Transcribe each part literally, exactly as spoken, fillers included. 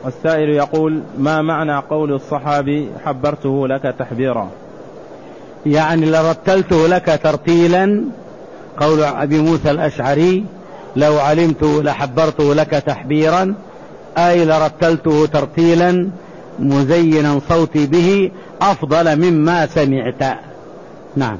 والسائل يقول: ما معنى قول الصحابي حبرته لك تحبيرا؟ يعني لرتلته لك ترتيلا، قول أبي موسى الأشعري: لو علمت لحبرته لك تحبيرا، أي لرتلته ترتيلا مزينا صوتي به أفضل مما سمعت. نعم.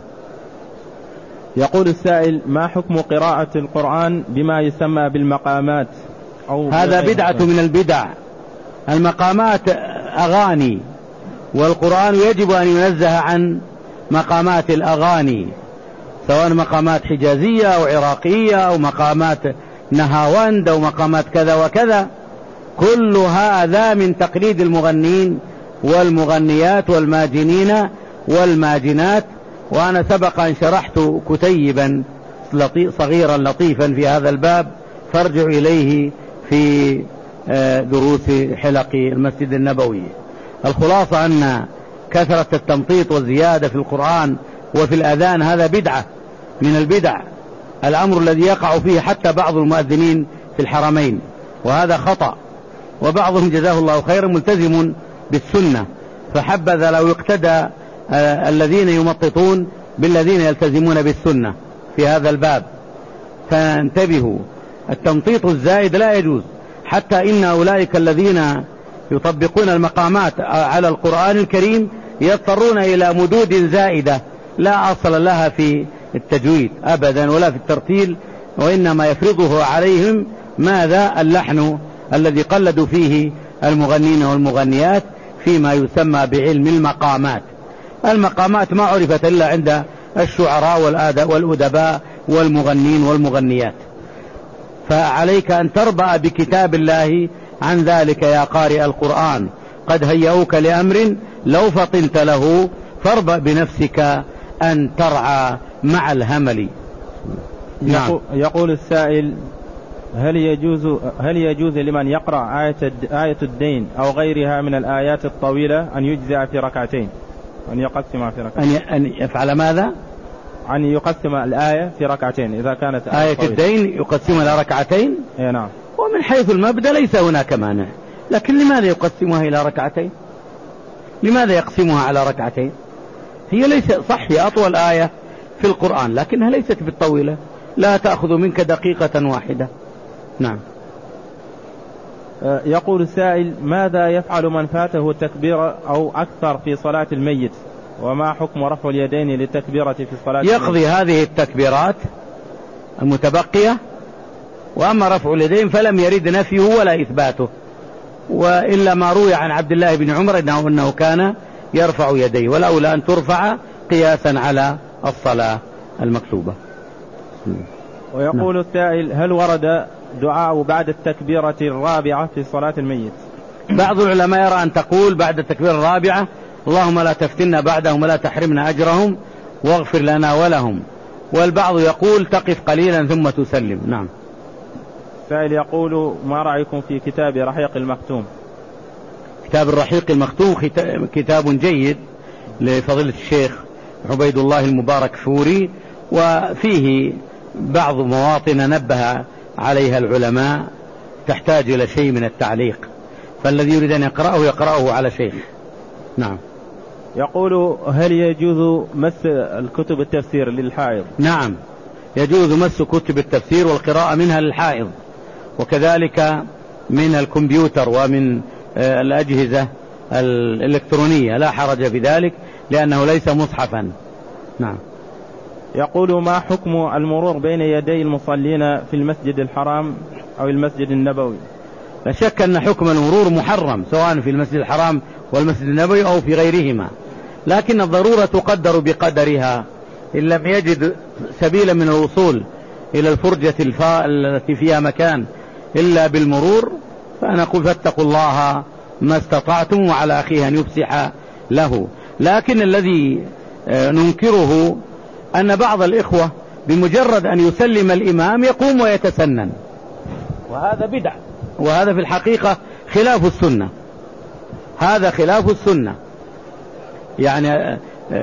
يقول السائل: ما حكم قراءة القرآن بما يسمى بالمقامات؟ أو هذا بدعة من البدع. المقامات أغاني، والقرآن يجب أن ينزه عن مقامات الأغاني، سواء مقامات حجازية أو عراقية أو مقامات نهاوند أو مقامات كذا وكذا. كل هذا من تقليد المغنين والمغنيات والماجنين والماجنات. وأنا سبق أن شرحت كتيبا صغيرا لطيفا في هذا الباب، فارجع إليه في دروس حلق المسجد النبوي. الخلاصة أن كثرة التمطيط والزيادة في القرآن وفي الأذان هذا بدعة من البدع، الأمر الذي يقع فيه حتى بعض المؤذنين في الحرمين، وهذا خطأ. وبعضهم جزاه الله خيرا ملتزم بالسنة، فحبذا لو يقتدى آه الذين يمططون بالذين يلتزمون بالسنة في هذا الباب. فانتبهوا، التمطيط الزائد لا يجوز، حتى إن أولئك الذين يطبقون المقامات على القرآن الكريم يضطرون إلى مدود زائدة لا أصل لها في التجويد أبدا ولا في الترتيل، وإنما يفرضه عليهم ماذا؟ اللحن الذي قلدوا فيه المغنين والمغنيات فيما يسمى بعلم المقامات. المقامات ما عرفت إلا عند الشعراء والأدباء والمغنين والمغنيات. فعليك أن تربأ بكتاب الله عن ذلك يا قارئ القرآن. قد هيئوك لأمر لو فطنت له، فاربأ بنفسك أن ترعى مع الهمل. نعم. يقول السائل: هل يجوز هل يجوز لمن يقرأ آية آية الدين أو غيرها من الآيات الطويلة أن يجزع في ركعتين، أن يقسمها في ركعتين؟ أن يفعل ماذا؟ أن يقسم الآية في ركعتين إذا كانت آية, آية الدين يقسمها إلى ركعتين؟ إيه نعم. ومن حيث المبدأ ليس هناك مانع، لكن لماذا يقسمها إلى ركعتين؟ لماذا يقسمها على ركعتين؟ هي ليس صح، هي أطول آية في القرآن لكنها ليست بالطويلة، لا تأخذ منك دقيقة واحدة. نعم. يقول السائل: ماذا يفعل من فاته التكبير أو أكثر في صلاة الميت؟ وما حكم رفع اليدين للتكبيرة في الصلاة؟ يقضي هذه التكبيرات المتبقية، وأما رفع اليدين فلم يرد نفيه ولا إثباته، وإلا ما روي عن عبد الله بن عمر إنه, إنه كان يرفع يديه، والأولى أن ترفع قياسا على الصلاة المكتوبة. ويقول نعم. السائل: هل ورد دعاء بعد التكبيرة الرابعة في صلاة الميت؟ بعض العلماء يرى أن تقول بعد التكبيرة الرابعة: اللهم لا تفتنا بعدهم ولا تحرمنا أجرهم واغفر لنا ولهم. والبعض يقول تقف قليلا ثم تسلم. نعم. السائل يقول: ما رأيكم في كتاب رحيق المختوم؟ كتاب الرحيق المختوم كتاب جيد لفضيلة الشيخ عبيد الله المبارك فوري، وفيه بعض مواطن نبه عليها العلماء تحتاج إلى شيء من التعليق، فالذي يريد أن يقرأه يقرأه على شيخ. نعم. يقول: هل يجوز مس الكتب التفسير للحائض؟ نعم، يجوز مس كتب التفسير والقراءة منها للحائض، وكذلك من الكمبيوتر ومن الأجهزة الإلكترونية، لا حرج في ذلك لأنه ليس مصحفا. نعم. يقول: ما حكم المرور بين يدي المصلين في المسجد الحرام أو المسجد النبوي؟ لا شك أن حكم المرور محرم سواء في المسجد الحرام والمسجد النبوي أو في غيرهما، لكن الضرورة تقدر بقدرها. إن لم يجد سبيلا من الوصول إلى الفرجة التي فيها مكان إلا بالمرور، فنقول فاتقوا الله ما استطعتم، وعلى أخيه أن يفسح له. لكن الذي ننكره أن بعض الإخوة بمجرد أن يسلم الإمام يقوم ويتسنن، وهذا بدع، وهذا في الحقيقة خلاف السنة. هذا خلاف السنة. يعني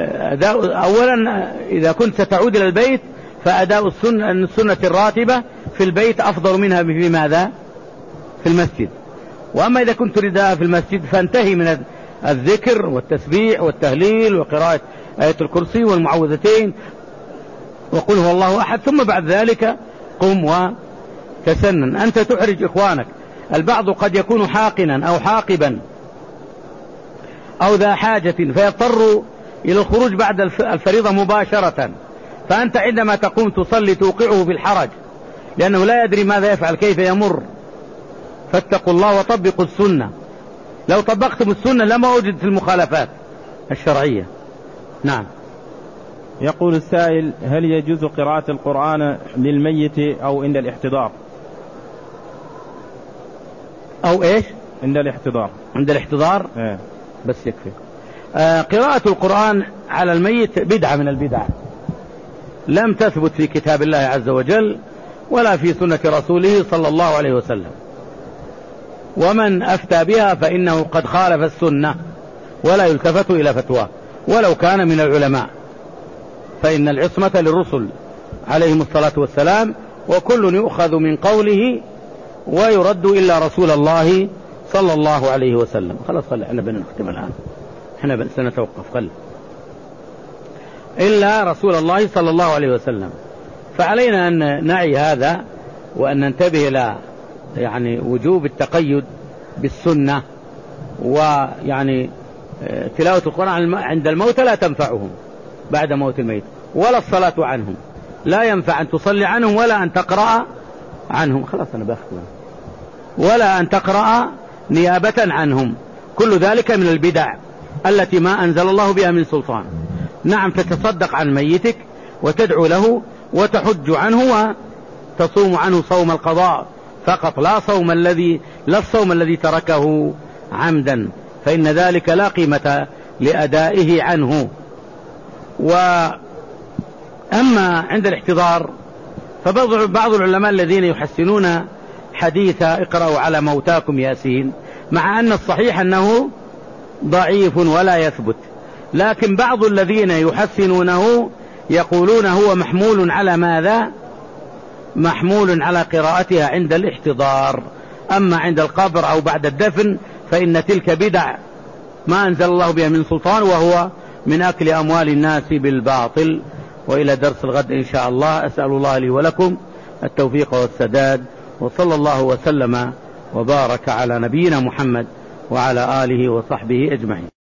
أولا إذا كنت ستعود إلى البيت فأداء السنة, السنة الراتبة في البيت أفضل منها في ماذا؟ في المسجد. وأما إذا كنت تريدها في المسجد فانتهي من الذكر والتسبيح والتهليل وقراءة آية الكرسي والمعوذتين وقل هو الله أحد، ثم بعد ذلك قم وتسنن. أنت تحرج إخوانك، البعض قد يكون حاقنا أو حاقبا أو ذا حاجة فيضطر إلى الخروج بعد الفريضة مباشرة، فأنت عندما تقوم تصلي توقعه في الحرج لأنه لا يدري ماذا يفعل كيف يمر. فاتقوا الله وطبقوا السنة. لو طبقتم السنة لما وجدت المخالفات الشرعية. نعم. يقول السائل: هل يجوز قراءة القرآن للميت أو عند الاحتضار؟ أو إيش؟ عند الاحتضار. عند الاحتضار؟ إيه. بس يكفي. آه قراءة القرآن على الميت بدعة من البدع، لم تثبت في كتاب الله عز وجل ولا في سنة رسوله صلى الله عليه وسلم، ومن أفتى بها فإنه قد خالف السنة ولا يلتفت إلى فتواه ولو كان من العلماء، فإن العصمة للرسل عليهم الصلاة والسلام، وكل يؤخذ من قوله ويرد إلا رسول الله صلى الله عليه وسلم. خلاص خلي احنا بنختم الآن، احنا سنتوقف. خلي إلا رسول الله صلى الله عليه وسلم. فعلينا أن نعي هذا وأن ننتبه إلى يعني وجوب التقيد بالسنة، ويعني تلاوة القرآن عند الموت لا تنفعهم بعد موت الميت، ولا الصلاة عنهم، لا ينفع أن تصلي عنهم ولا أن تقرأ عنهم. خلاص أنا بأختم. ولا أن تقرأ نيابة عنهم، كل ذلك من البدع التي ما أنزل الله بها من سلطان. نعم تتصدق عن ميتك وتدعو له وتحج عنه وتصوم عنه صوم القضاء فقط، لا صوم الذي لا الصوم الذي تركه عمدا، فإن ذلك لا قيمة لأدائه عنه. وأما عند الاحتضار فبعض العلماء الذين يحسنون حديث اقرأوا على موتاكم ياسين، مع أن الصحيح أنه ضعيف ولا يثبت، لكن بعض الذين يحسنونه يقولون هو محمول على ماذا؟ محمول على قراءتها عند الاحتضار. أما عند القبر أو بعد الدفن فإن تلك بدع ما أنزل الله بها من سلطان، وهو من أكل أموال الناس بالباطل. وإلى درس الغد إن شاء الله. أسأل الله لي ولكم التوفيق والسداد، وصلى الله وسلم وبارك على نبينا محمد وعلى آله وصحبه أجمعين.